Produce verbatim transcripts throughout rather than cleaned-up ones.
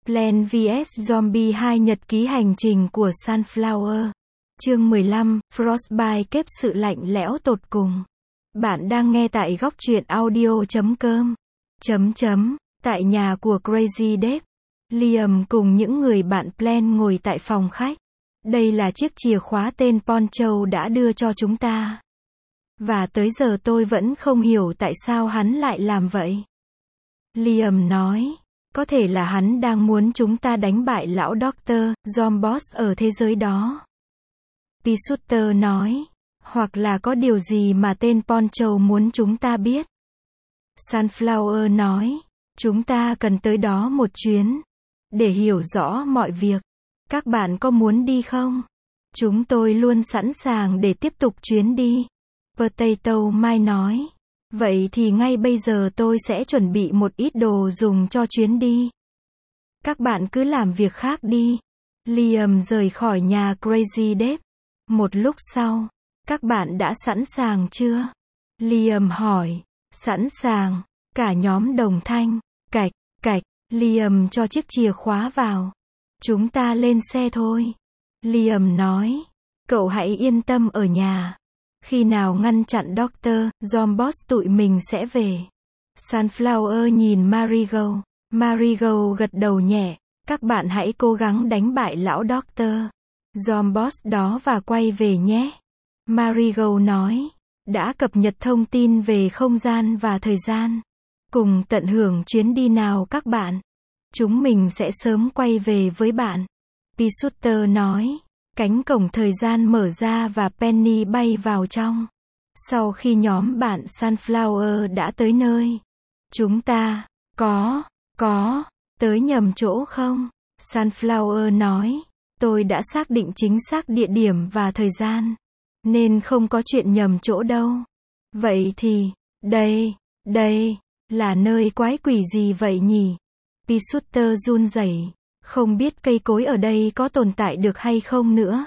Plants vs Zombie hai Nhật ký hành trình của Sunflower. Chương mười lăm, Frostbite kếp sự lạnh lẽo tột cùng. Bạn đang nghe tại góc truyện audio chấm com. Chấm chấm, tại nhà của Crazy Dave. Liam cùng những người bạn Plan ngồi tại phòng khách. Đây là chiếc chìa khóa tên Poncho đã đưa cho chúng ta. Và tới giờ tôi vẫn không hiểu tại sao hắn lại làm vậy. Liam nói, có thể là hắn đang muốn chúng ta đánh bại lão Doctor Zomboss ở thế giới đó. Peasuter nói, hoặc là có điều gì mà tên Poncho muốn chúng ta biết. Sunflower nói, chúng ta cần tới đó một chuyến, để hiểu rõ mọi việc. Các bạn có muốn đi không? Chúng tôi luôn sẵn sàng để tiếp tục chuyến đi. Potato Mai nói, vậy thì ngay bây giờ tôi sẽ chuẩn bị một ít đồ dùng cho chuyến đi. Các bạn cứ làm việc khác đi. Liam rời khỏi nhà Crazy Dave. Một lúc sau, các bạn đã sẵn sàng chưa? Liam hỏi. Sẵn sàng. Cả nhóm đồng thanh. Cạch, cạch. Liam cho chiếc chìa khóa vào. Chúng ta lên xe thôi. Liam nói. Cậu hãy yên tâm ở nhà. Khi nào ngăn chặn Doctor Zomboss tụi mình sẽ về. Sunflower nhìn Marigold. Marigold gật đầu nhẹ. Các bạn hãy cố gắng đánh bại lão Doctor Zomboss đó và quay về nhé. Marigold nói. Đã cập nhật thông tin về không gian và thời gian. Cùng tận hưởng chuyến đi nào các bạn. Chúng mình sẽ sớm quay về với bạn. Peasuter nói. Cánh cổng thời gian mở ra và Penny bay vào trong. Sau khi nhóm bạn Sunflower đã tới nơi. Chúng ta, có, có, tới nhầm chỗ không? Sunflower nói. Tôi đã xác định chính xác địa điểm và thời gian. Nên không có chuyện nhầm chỗ đâu. Vậy thì, đây, đây, là nơi quái quỷ gì vậy nhỉ? Peasuter run rẩy. Không biết cây cối ở đây có tồn tại được hay không nữa.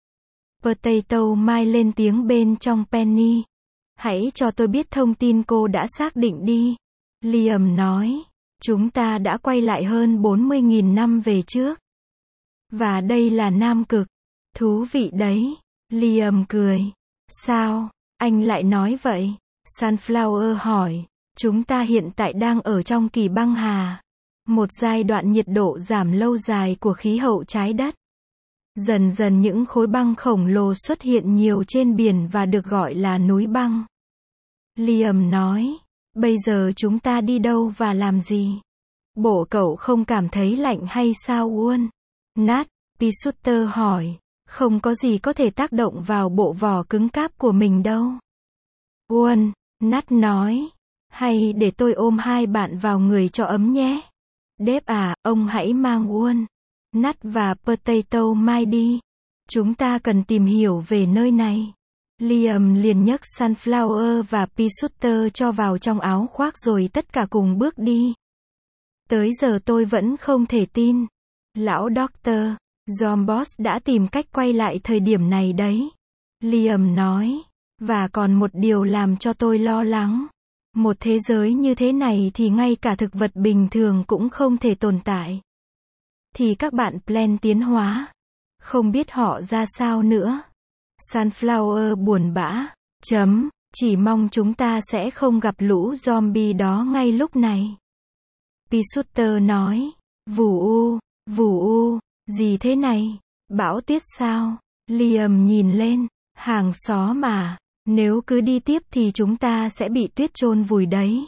Potato Mai lên tiếng bên trong Penny. Hãy cho tôi biết thông tin cô đã xác định đi. Liam nói. Chúng ta đã quay lại hơn bốn mươi nghìn năm về trước. Và đây là Nam Cực. Thú vị đấy. Liam cười. Sao, anh lại nói vậy? Sunflower hỏi. Chúng ta hiện tại đang ở trong kỳ băng hà. Một giai đoạn nhiệt độ giảm lâu dài của khí hậu trái đất. Dần dần những khối băng khổng lồ xuất hiện nhiều trên biển và được gọi là núi băng. Liam nói, bây giờ chúng ta đi đâu và làm gì? Bộ cậu không cảm thấy lạnh hay sao Uôn? Nat, Peasuter hỏi, không có gì có thể tác động vào bộ vỏ cứng cáp của mình đâu. Uôn, Nat nói, hay để tôi ôm hai bạn vào người cho ấm nhé. Dave à, ông hãy mang Uôn, Nat và Potato Mai đi. Chúng ta cần tìm hiểu về nơi này. Liam liền nhấc Sunflower và Peasuter cho vào trong áo khoác rồi tất cả cùng bước đi. Tới giờ tôi vẫn không thể tin. Lão Doctor Zomboss đã tìm cách quay lại thời điểm này đấy. Liam nói. Và còn một điều làm cho tôi lo lắng. Một thế giới như thế này thì ngay cả thực vật bình thường cũng không thể tồn tại. Thì các bạn Plan tiến hóa. Không biết họ ra sao nữa. Sunflower buồn bã. Chấm. Chỉ mong chúng ta sẽ không gặp lũ zombie đó ngay lúc này. Peasuter nói. Vù u, vù u, gì thế này? Bão tuyết sao? Liam nhìn lên. Hàng xóm mà. Nếu cứ đi tiếp thì chúng ta sẽ bị tuyết chôn vùi đấy.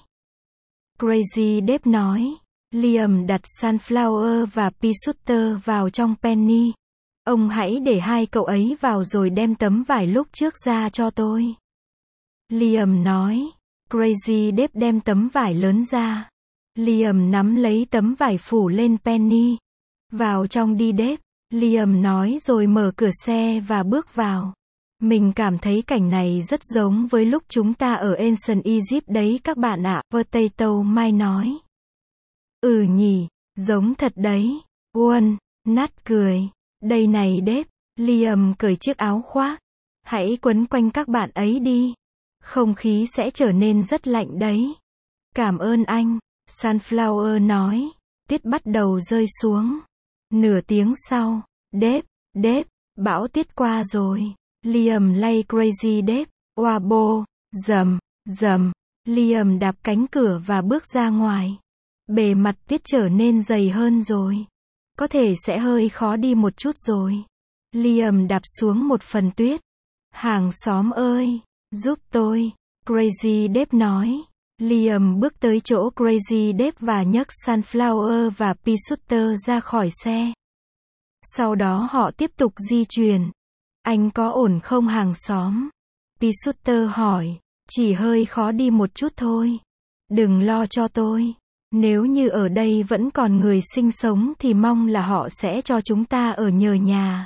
Crazy Dave nói. Liam đặt Sunflower và Peasuter vào trong Penny. Ông hãy để hai cậu ấy vào rồi đem tấm vải lúc trước ra cho tôi. Liam nói. Crazy Dave đem tấm vải lớn ra. Liam nắm lấy tấm vải phủ lên Penny. Vào trong đi Dave. Liam nói rồi mở cửa xe và bước vào. Mình cảm thấy cảnh này rất giống với lúc chúng ta ở Ancient Egypt đấy các bạn ạ, Potato Mai nói. Ừ nhỉ, giống thật đấy. Uôn, Nat cười. Đây này Dave, Liam cởi chiếc áo khoác. Hãy quấn quanh các bạn ấy đi. Không khí sẽ trở nên rất lạnh đấy. Cảm ơn anh, Sunflower nói. tuyết bắt đầu rơi xuống. Nửa tiếng sau, Dave, Dave, bão tuyết qua rồi. Liam lay Crazy Dave, oabo, rầm, rầm. Liam đạp cánh cửa và bước ra ngoài. Bề mặt tuyết trở nên dày hơn rồi. Có thể sẽ hơi khó đi một chút rồi. Liam đạp xuống một phần tuyết. Hàng xóm ơi, giúp tôi, Crazy Dave nói. Liam bước tới chỗ Crazy Dave và nhấc Sunflower và Pea Shooter ra khỏi xe. Sau đó họ tiếp tục di chuyển. Anh có ổn không hàng xóm? Pea Shooter hỏi. Chỉ hơi khó đi một chút thôi. Đừng lo cho tôi. Nếu như ở đây vẫn còn người sinh sống thì mong là họ sẽ cho chúng ta ở nhờ nhà.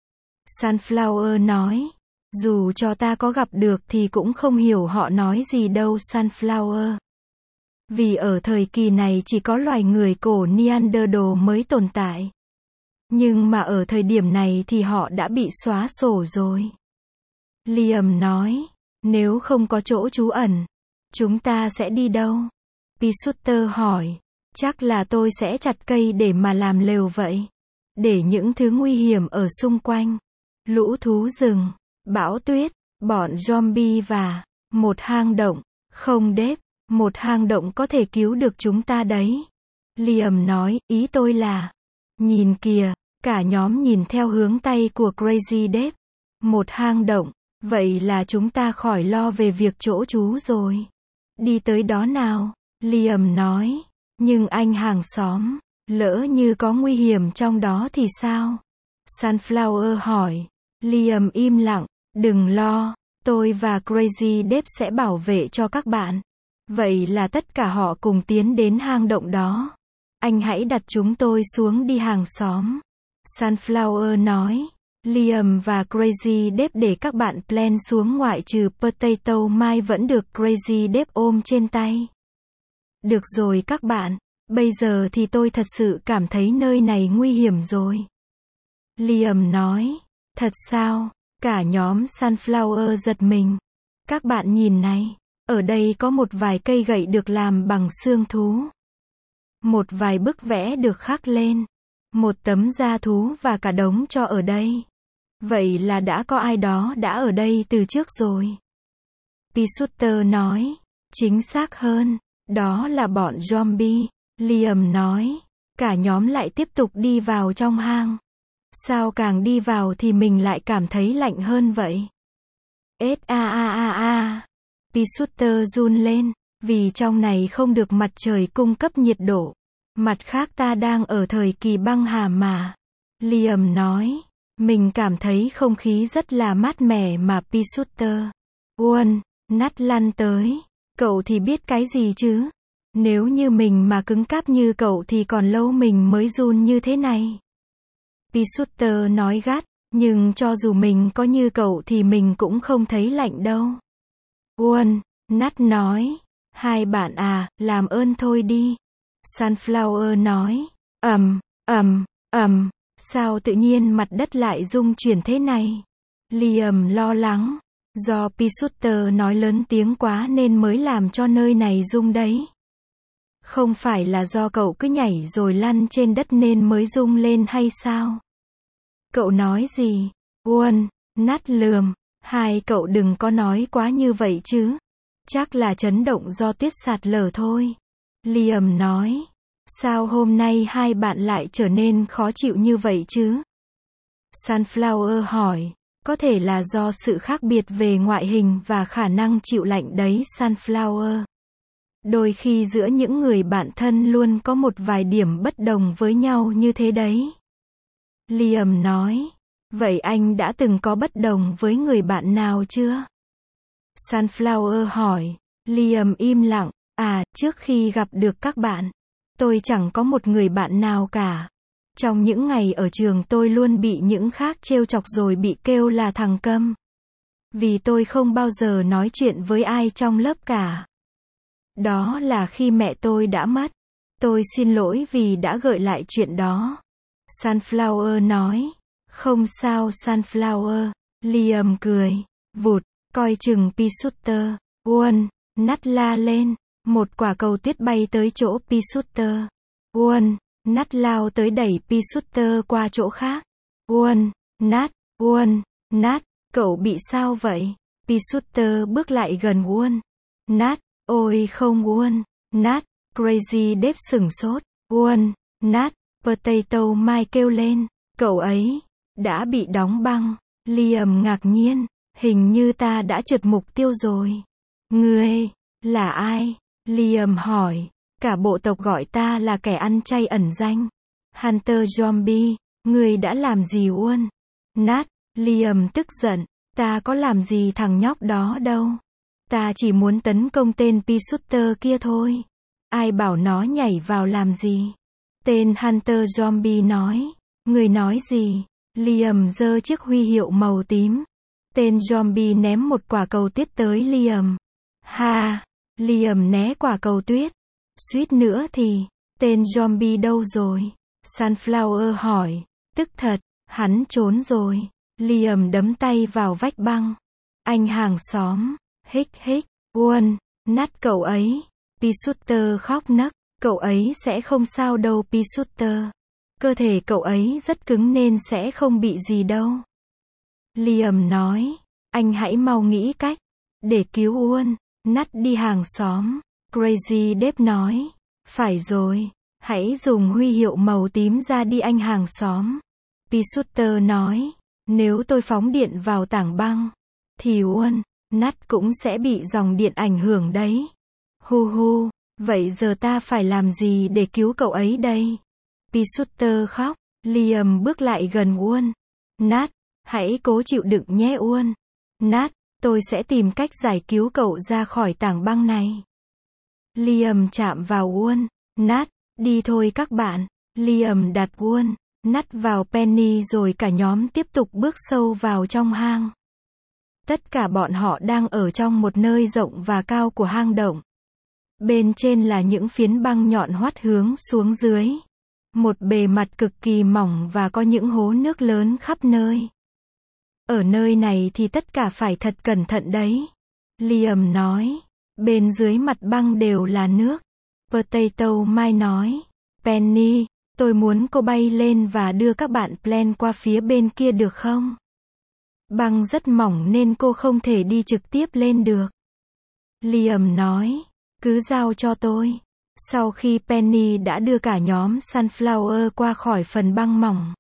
Sunflower nói. Dù cho ta có gặp được thì cũng không hiểu họ nói gì đâu Sunflower. Vì ở thời kỳ này chỉ có loài người cổ Neanderthal mới tồn tại. Nhưng mà ở thời điểm này thì họ đã bị xóa sổ rồi. Liam nói. Nếu không có chỗ trú ẩn, chúng ta sẽ đi đâu? Pea Shooter hỏi. Chắc là tôi sẽ chặt cây để mà làm lều vậy. Để những thứ nguy hiểm ở xung quanh. Lũ thú rừng, bão tuyết, bọn zombie và một hang động. Không Dave, một hang động có thể cứu được chúng ta đấy. Liam nói, ý tôi là. Nhìn kìa, cả nhóm nhìn theo hướng tay của Crazy Dave. Một hang động. Vậy là chúng ta khỏi lo về việc chỗ trú rồi. Đi tới đó nào, Liam nói. Nhưng anh hàng xóm, lỡ như có nguy hiểm trong đó thì sao? Sunflower hỏi. Liam im lặng. Đừng lo, tôi và Crazy Dave sẽ bảo vệ cho các bạn. Vậy là tất cả họ cùng tiến đến hang động đó. Anh hãy đặt chúng tôi xuống đi hàng xóm. Sunflower nói. Liam và Crazy Dave để các bạn plan xuống ngoại trừ Potato Mai vẫn được Crazy Dave ôm trên tay. Được rồi các bạn, bây giờ thì tôi thật sự cảm thấy nơi này nguy hiểm rồi. Liam nói. Thật sao? Cả nhóm Sunflower giật mình. Các bạn nhìn này, ở đây có một vài cây gậy được làm bằng xương thú. Một vài bức vẽ được khắc lên. Một tấm da thú và cả đống tro ở đây. Vậy là đã có ai đó đã ở đây từ trước rồi. Pea Shooter nói. Chính xác hơn, đó là bọn zombie. Liam nói. Cả nhóm lại tiếp tục đi vào trong hang. Sao càng đi vào thì mình lại cảm thấy lạnh hơn vậy? Ết a a a a. Pea Shooter run lên, vì trong này không được mặt trời cung cấp nhiệt độ. Mặt khác ta đang ở thời kỳ băng hà mà. Liam nói. Mình cảm thấy không khí rất là mát mẻ mà Pea Shooter. Uôn, nắt lăn tới. Cậu thì biết cái gì chứ? Nếu như mình mà cứng cáp như cậu thì còn lâu mình mới run như thế này. Pea Shooter nói gắt. Nhưng cho dù mình có như cậu thì mình cũng không thấy lạnh đâu. Uôn, nắt nói. Hai bạn à, làm ơn thôi đi. Sunflower nói. Ầm, ầm, ầm. Sao tự nhiên mặt đất lại rung chuyển thế này? Liam lo lắng. Do Pea Shooter nói lớn tiếng quá nên mới làm cho nơi này rung đấy. Không phải là do cậu cứ nhảy rồi lăn trên đất nên mới rung lên hay sao? Cậu nói gì? Uôn, nát lườm. Hai cậu đừng có nói quá như vậy chứ. Chắc là chấn động do tuyết sạt lở thôi. Liam nói. Sao hôm nay hai bạn lại trở nên khó chịu như vậy chứ? Sunflower hỏi. Có thể là do sự khác biệt về ngoại hình và khả năng chịu lạnh đấy Sunflower. Đôi khi giữa những người bạn thân luôn có một vài điểm bất đồng với nhau như thế đấy. Liam nói. Vậy anh đã từng có bất đồng với người bạn nào chưa? Sunflower hỏi. Liam im lặng. À, trước khi gặp được các bạn, tôi chẳng có một người bạn nào cả. Trong những ngày ở trường tôi luôn bị những khác trêu chọc rồi bị kêu là thằng câm. Vì tôi không bao giờ nói chuyện với ai trong lớp cả. Đó là khi mẹ tôi đã mất. Tôi xin lỗi vì đã gợi lại chuyện đó. Sunflower nói. Không sao Sunflower. Liam cười. Vụt, coi chừng Pea Shooter. Uôn, nắt la lên. Một quả cầu tuyết bay tới chỗ Pea Shooter. Uôn, Nat lao tới đẩy Peasutter qua chỗ khác. Uôn, Nat, Uôn, Nat, cậu bị sao vậy? Peasutter bước lại gần Uôn. Nat, ôi không Uôn, Nat, Crazy Dave sửng sốt. Uôn, Nat, Potato Mai kêu lên, cậu ấy đã bị đóng băng. Liam ngạc nhiên, hình như ta đã trượt mục tiêu rồi. Ngươi là ai? Liam hỏi. Cả bộ tộc gọi ta là kẻ ăn chay ẩn danh. Hunter Zombie, ngươi đã làm gì Uôn? Nat, Liam tức giận, ta có làm gì thằng nhóc đó đâu. Ta chỉ muốn tấn công tên Peasutter kia thôi. Ai bảo nó nhảy vào làm gì? Tên Hunter Zombie nói. Người nói gì? Liam giơ chiếc huy hiệu màu tím. Tên zombie ném một quả cầu tuyết tới Liam. Ha! Liam né quả cầu tuyết. Suýt nữa thì, tên zombie đâu rồi? Sunflower hỏi. Tức thật, hắn trốn rồi. Liam đấm tay vào vách băng. Anh hàng xóm. Hích hích. Uôn, Nat cậu ấy. Peasutter khóc nấc. Cậu ấy sẽ không sao đâu Peasutter. Cơ thể cậu ấy rất cứng nên sẽ không bị gì đâu. Liam nói. Anh hãy mau nghĩ cách để cứu Uôn. Nat đi hàng xóm. Crazy Dave nói. Phải rồi. Hãy dùng huy hiệu màu tím ra đi anh hàng xóm. Peasutter nói. Nếu tôi phóng điện vào tảng băng, thì Uôn, Nat cũng sẽ bị dòng điện ảnh hưởng đấy. Hu hu. Vậy giờ ta phải làm gì để cứu cậu ấy đây? Peasutter khóc. Liam bước lại gần Uôn. Nat, hãy cố chịu đựng nhé Uôn. Nat, tôi sẽ tìm cách giải cứu cậu ra khỏi tảng băng này. Liam chạm vào Uôn. Nat, đi thôi các bạn. Liam đặt Uôn, Nat vào Penny rồi cả nhóm tiếp tục bước sâu vào trong hang. Tất cả bọn họ đang ở trong một nơi rộng và cao của hang động. Bên trên là những phiến băng nhọn hoắt hướng xuống dưới. Một bề mặt cực kỳ mỏng và có những hố nước lớn khắp nơi. Ở nơi này thì tất cả phải thật cẩn thận đấy. Liam nói. Bên dưới mặt băng đều là nước. Potato Mai nói. Penny, tôi muốn cô bay lên và đưa các bạn Plan qua phía bên kia được không? Băng rất mỏng nên cô không thể đi trực tiếp lên được. Liam nói. Cứ giao cho tôi. Sau khi Penny đã đưa cả nhóm Sunflower qua khỏi phần băng mỏng,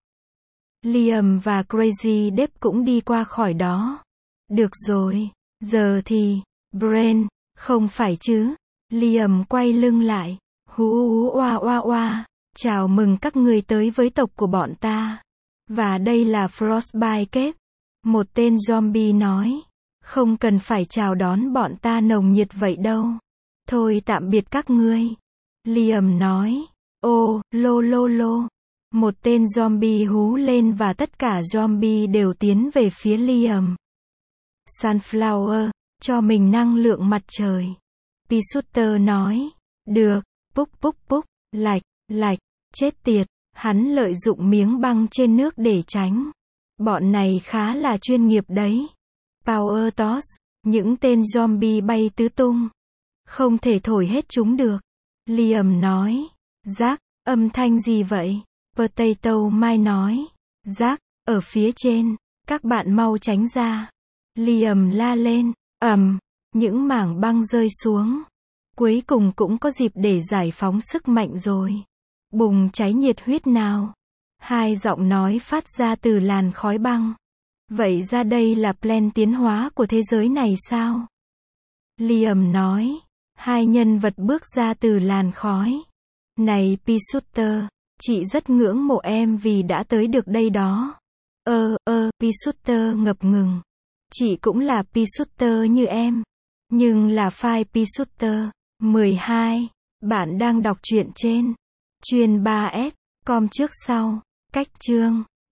Liam và Crazy Dave cũng đi qua khỏi đó. Được rồi, giờ thì, Brain, không phải chứ? Liam quay lưng lại. Hú hú oa oa oa. Chào mừng các người tới với tộc của bọn ta. Và đây là Frostbite Cave. Một tên zombie nói. Không cần phải chào đón bọn ta nồng nhiệt vậy đâu. Thôi tạm biệt các ngươi. Liam nói. Ô, lô lô lô. Một tên zombie hú lên và tất cả zombie đều tiến về phía Liam. Sunflower, cho mình năng lượng mặt trời. Peasutter nói. Được, púc púc púc, lạch, lạch, chết tiệt. Hắn lợi dụng miếng băng trên nước để tránh. Bọn này khá là chuyên nghiệp đấy. Power toss, những tên zombie bay tứ tung. Không thể thổi hết chúng được. Liam nói. Jack, âm thanh gì vậy? Potato Mai nói. Jack, ở phía trên, các bạn mau tránh ra. Liam la lên. Ầm, những mảng băng rơi xuống. Cuối cùng cũng có dịp để giải phóng sức mạnh rồi. Bùng cháy nhiệt huyết nào. Hai giọng nói phát ra từ làn khói băng. Vậy ra đây là plan tiến hóa của thế giới này sao? Liam nói. Hai nhân vật bước ra từ làn khói. Này Peasutter, chị rất ngưỡng mộ em vì đã tới được đây đó. Ơ, ơ, Peasutter ngập ngừng. Chị cũng là Peasutter như em. Nhưng là file Peasutter. mười hai. Bạn đang đọc truyện trên Chuyên ba S com trước sau. Cách chương